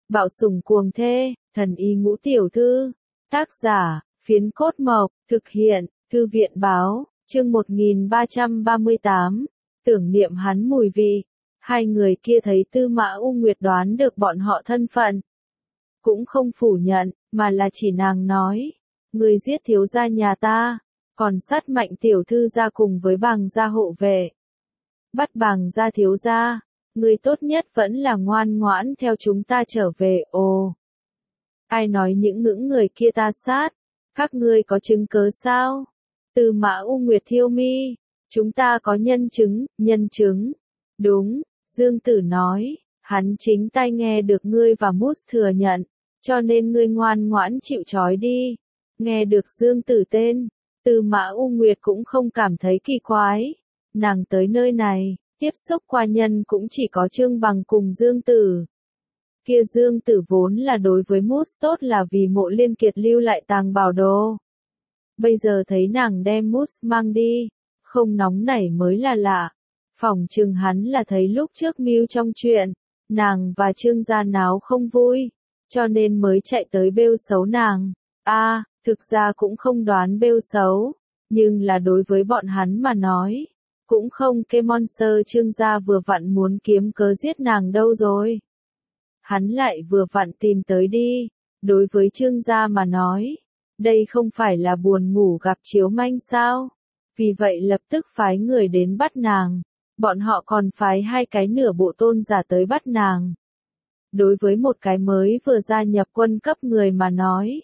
Bạo sủng cuồng thê, thần y ngũ tiểu thư. Tác giả, Phiến Cốt Mộc, thực hiện, Thư viện báo, chương 1338, tưởng niệm hắn mùi vị. Hai người kia thấy Tư Mã U Nguyệt đoán được bọn họ thân phận. Cũng không phủ nhận, mà là chỉ nàng nói. Người giết thiếu gia nhà ta, còn sát Mạnh tiểu thư ra cùng với Bàng gia hộ vệ. Bắt Bàng gia thiếu gia, người tốt nhất vẫn là ngoan ngoãn theo chúng ta trở về. Ồ, ai nói những ngưỡng người kia ta sát? Các ngươi có chứng cớ sao? Tư Mã U Nguyệt thiêu mi, chúng ta có nhân chứng. Đúng, Dương Tử nói, hắn chính tai nghe được ngươi và Mút thừa nhận, cho nên ngươi ngoan ngoãn chịu trói đi. Nghe được Dương Tử tên, Tư Mã U Nguyệt cũng không cảm thấy kỳ quái. Nàng tới nơi này, tiếp xúc qua nhân cũng chỉ có Trương Bằng cùng Dương Tử. Kia Dương Tử vốn là đối với Mút tốt là vì Mộ Liên Kiệt lưu lại tàng bảo đồ. Bây giờ thấy nàng đem Mút mang đi, không nóng nảy mới là lạ. Phỏng chừng hắn là thấy lúc trước mưu trong chuyện, nàng và Trương gia náo không vui, cho nên mới chạy tới bêu xấu nàng. Thực ra cũng không đoán bêu xấu, nhưng là đối với bọn hắn mà nói, cũng không kê monster Trương gia vừa vặn muốn kiếm cớ giết nàng đâu rồi. Hắn lại vừa vặn tìm tới đi, đối với Trương gia mà nói, đây không phải là buồn ngủ gặp chiếu manh sao, vì vậy lập tức phái người đến bắt nàng, bọn họ còn phái hai cái nửa bộ tôn giả tới bắt nàng. Đối với một cái mới vừa gia nhập quân cấp người mà nói,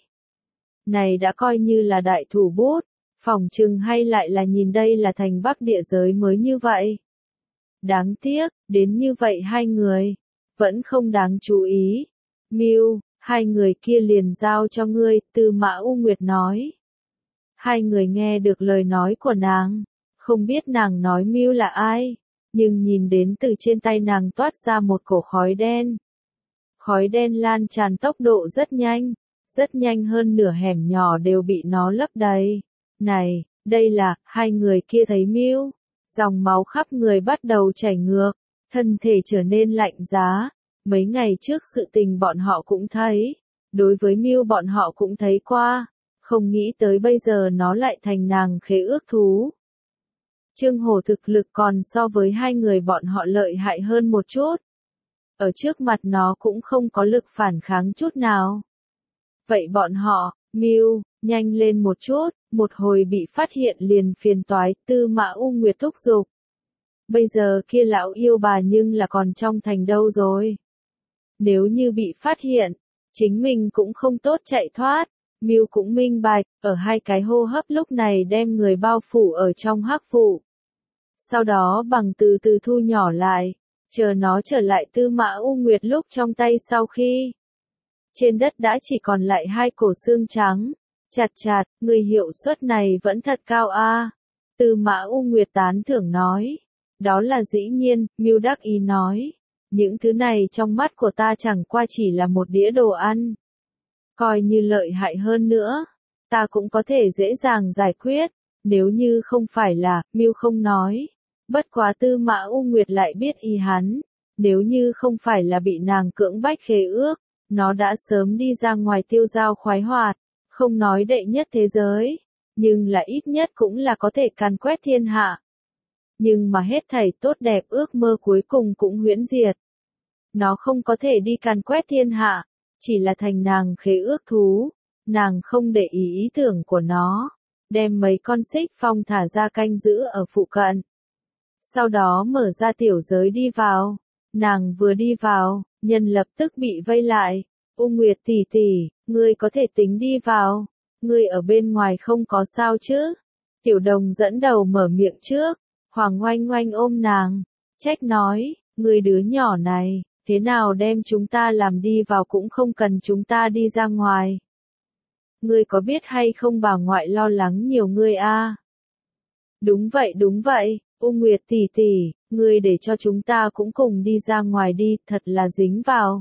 này đã coi như là đại thủ bút, phỏng chừng hay lại là nhìn đây là thành Bắc địa giới mới như vậy. Đáng tiếc, đến như vậy hai người, vẫn không đáng chú ý. Mưu, hai người kia liền giao cho ngươi, Tư Mã U Nguyệt nói. Hai người nghe được lời nói của nàng, không biết nàng nói Mưu là ai, nhưng nhìn đến từ trên tay nàng toát ra một cổ khói đen. Khói đen lan tràn tốc độ rất nhanh hơn nửa hẻm nhỏ đều bị nó lấp đầy. Này, đây là, hai người kia thấy Mưu, dòng máu khắp người bắt đầu chảy ngược, thân thể trở nên lạnh giá. Mấy ngày trước sự tình bọn họ cũng thấy, đối với Mưu bọn họ cũng thấy qua, không nghĩ tới bây giờ nó lại thành nàng khế ước thú. Trương Hổ thực lực còn so với hai người bọn họ lợi hại hơn một chút. Ở trước mặt nó cũng không có lực phản kháng chút nào. Vậy bọn họ, Mưu, nhanh lên một chút, một hồi bị phát hiện liền phiền toái, Tư Mã U Nguyệt thúc giục. Bây giờ kia lão yêu bà nhưng là còn trong thành đâu rồi. Nếu như bị phát hiện, chính mình cũng không tốt chạy thoát. Mưu cũng minh bạch, ở hai cái hô hấp lúc này đem người bao phủ ở trong hắc vụ. Sau đó bằng từ từ thu nhỏ lại, chờ nó trở lại Tư Mã U Nguyệt lúc trong tay sau khi. Trên đất đã chỉ còn lại hai cổ xương trắng. Chặt, người hiệu suất này vẫn thật cao a. Tư Mã U Nguyệt tán thưởng nói. Đó là dĩ nhiên, Mưu đắc ý nói. Những thứ này trong mắt của ta chẳng qua chỉ là một đĩa đồ ăn. Coi như lợi hại hơn nữa, ta cũng có thể dễ dàng giải quyết, nếu như không phải là, Mưu không nói. Bất quá Tư Mã U Nguyệt lại biết ý hắn, nếu như không phải là bị nàng cưỡng bách khế ước, nó đã sớm đi ra ngoài tiêu dao khoái hoạt, không nói đệ nhất thế giới, nhưng là ít nhất cũng là có thể càn quét thiên hạ. Nhưng mà hết thảy tốt đẹp ước mơ cuối cùng cũng huyễn diệt. Nó không có thể đi càn quét thiên hạ, chỉ là thành nàng khế ước thú, nàng không để ý tưởng của nó, đem mấy con xích phong thả ra canh giữ ở phụ cận. Sau đó mở ra tiểu giới đi vào, nàng vừa đi vào, nhân lập tức bị vây lại. U Nguyệt tỷ tỷ, ngươi có thể tính đi vào, ngươi ở bên ngoài không có sao chứ? Tiểu Đồng dẫn đầu mở miệng trước, Hoàng Oanh Oanh ôm nàng, trách nói, ngươi đứa nhỏ này, thế nào đem chúng ta làm đi vào cũng không cần chúng ta đi ra ngoài. Ngươi có biết hay không bà ngoại lo lắng nhiều ngươi a? Đúng vậy, U Nguyệt tỷ tỷ, ngươi để cho chúng ta cũng cùng đi ra ngoài đi, thật là dính vào.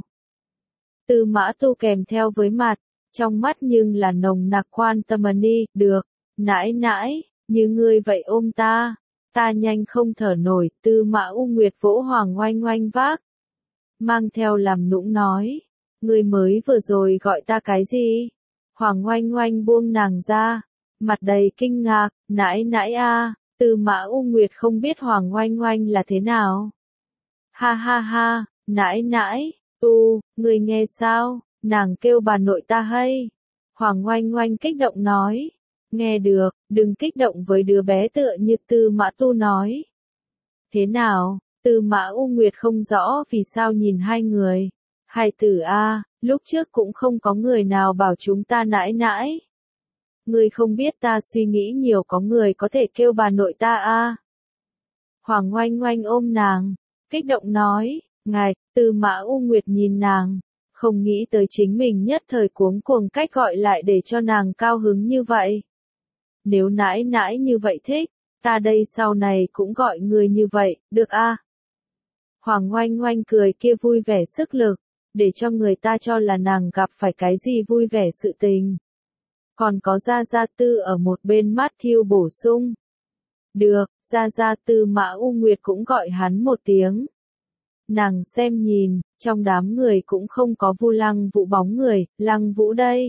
Tư Mã Tu kèm theo với mặt, trong mắt nhưng là nồng nặc quan tâm được, nãi, như ngươi vậy ôm ta nhanh không thở nổi, Tư Mã U Nguyệt vỗ Hoàng Oanh Oanh vác. Mang theo làm nũng nói, Ngươi mới vừa rồi gọi ta cái gì? Hoàng Oanh Oanh buông nàng ra, mặt đầy kinh ngạc, nãi nãi a, Tư Mã U Nguyệt không biết Hoàng Oanh Oanh là thế nào. Ha ha ha, nãi nãi, ngươi nghe sao, nàng kêu bà nội ta hay. Hoàng Oanh Oanh kích động nói, nghe được, đừng kích động với đứa bé tựa như Tư Mã Tu nói. Thế nào, Tư Mã U Nguyệt không rõ vì sao nhìn hai người. Hai tử a, lúc trước cũng không có người nào bảo chúng ta nãi nãi. Ngươi không biết ta suy nghĩ nhiều có người có thể kêu bà nội ta a. Hoàng Oanh Oanh ôm nàng, kích động nói, ngài, Tư Mã U Nguyệt nhìn nàng, không nghĩ tới chính mình nhất thời cuống cuồng cách gọi lại để cho nàng cao hứng như vậy. Nếu nãi nãi như vậy thích, ta đây sau này cũng gọi người như vậy, được a? Hoàng Oanh Oanh cười kia vui vẻ sức lực, để cho người ta cho là nàng gặp phải cái gì vui vẻ sự tình. Còn có Gia Gia Tư ở một bên mắt thiêu bổ sung. Được, Gia Gia Tư Mã U Nguyệt cũng gọi hắn một tiếng. Nàng xem nhìn, trong đám người cũng không có Vu Lăng Vũ bóng người, Lăng Vũ đây.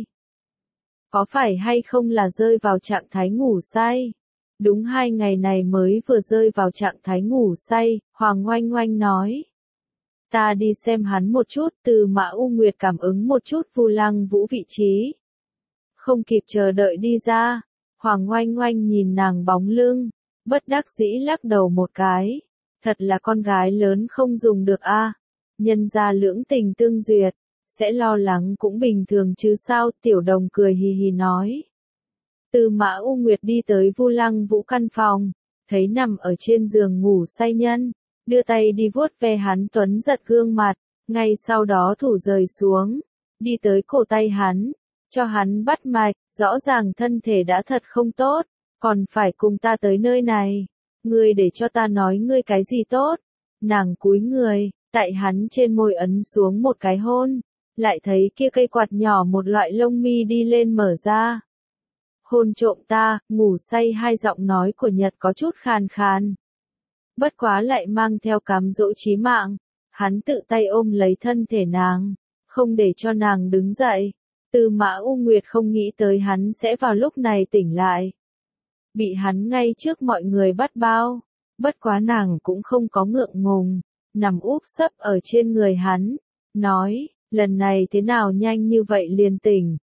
Có phải hay không là rơi vào trạng thái ngủ say? Đúng 2 ngày này mới vừa rơi vào trạng thái ngủ say, Hoàng Oanh Oanh nói. Ta đi xem hắn một chút, Tư Mã U Nguyệt cảm ứng một chút Vu Lăng Vũ vị trí. Không kịp chờ đợi đi ra, Hoàng Oanh Oanh nhìn nàng bóng lưng, bất đắc dĩ lắc đầu một cái. Thật là con gái lớn không dùng được a. Nhân gia lưỡng tình tương duyệt, sẽ lo lắng cũng bình thường chứ sao, Tiểu Đồng cười hì hì nói. Tư Mã U Nguyệt đi tới Vu Lăng Vũ căn phòng, thấy nằm ở trên giường ngủ say nhân, đưa tay đi vuốt ve hắn tuấn giật gương mặt, ngay sau đó thủ rời xuống, đi tới cổ tay hắn, cho hắn bắt mạch, rõ ràng thân thể đã thật không tốt, còn phải cùng ta tới nơi này. Ngươi để cho ta nói ngươi cái gì tốt? Nàng cúi người, tại hắn trên môi ấn xuống một cái hôn, lại thấy kia cây quạt nhỏ một loại lông mi đi lên mở ra. Hôn trộm ta, ngủ say, hai giọng nói của Nhật có chút khàn khàn. Bất quá lại mang theo cám dỗ chí mạng, hắn tự tay ôm lấy thân thể nàng, không để cho nàng đứng dậy. Tư Mã U Nguyệt không nghĩ tới hắn sẽ vào lúc này tỉnh lại. Bị hắn ngay trước mọi người bắt bao, bất quá nàng cũng không có ngượng ngùng, nằm úp sấp ở trên người hắn, nói, lần này thế nào nhanh như vậy liền tỉnh,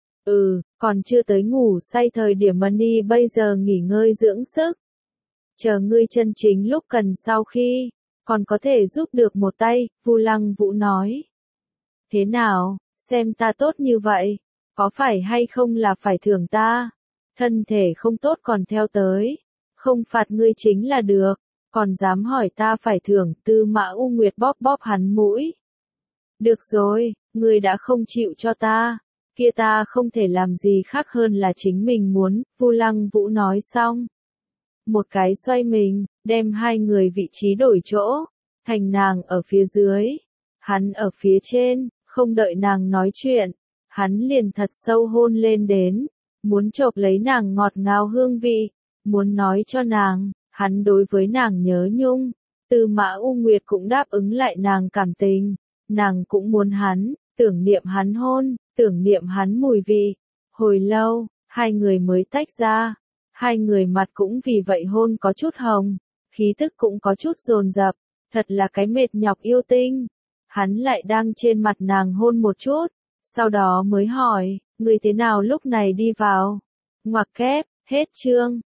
còn chưa tới ngủ say thời điểm Money bây giờ nghỉ ngơi dưỡng sức. Chờ ngươi chân chính lúc cần sau khi, còn có thể giúp được một tay, Vu Lăng Vũ nói. Thế nào, xem ta tốt như vậy, có phải hay không là phải thưởng ta? Thân thể không tốt còn theo tới, không phạt ngươi chính là được, còn dám hỏi ta phải thưởng. Tư Mã U Nguyệt bóp bóp hắn mũi. Được rồi, ngươi đã không chịu cho ta, kia ta không thể làm gì khác hơn là chính mình muốn, Vu Lăng Vũ nói xong. Một cái xoay mình, đem hai người vị trí đổi chỗ, thành nàng ở phía dưới, hắn ở phía trên, không đợi nàng nói chuyện, hắn liền thật sâu hôn lên đến. Muốn chộp lấy nàng ngọt ngào hương vị, muốn nói cho nàng, hắn đối với nàng nhớ nhung. Tư Mã U Nguyệt cũng đáp ứng lại nàng cảm tình, nàng cũng muốn hắn, tưởng niệm hắn hôn, tưởng niệm hắn mùi vị. Hồi lâu, hai người mới tách ra, hai người mặt cũng vì vậy hôn có chút hồng, khí tức cũng có chút dồn dập, thật là cái mệt nhọc yêu tinh. Hắn lại đang trên mặt nàng hôn một chút, sau đó mới hỏi, người thế nào lúc này đi vào? Ngoặc kép, hết chương.